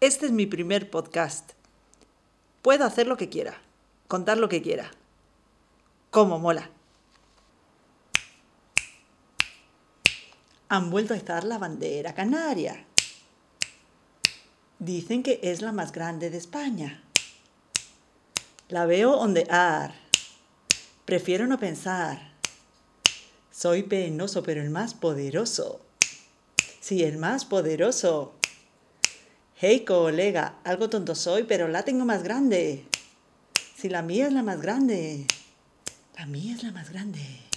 Este es mi primer podcast. Puedo hacer lo que quiera, contar lo que quiera. ¡Cómo mola! Han vuelto a izar la bandera canaria. Dicen que es la más grande de España. La veo ondear. Prefiero no pensar. Soy penoso, pero el más poderoso. Sí, el más poderoso. Hey, colega, algo tonto soy, pero la tengo más grande. Si la mía es la más grande. La mía es la más grande.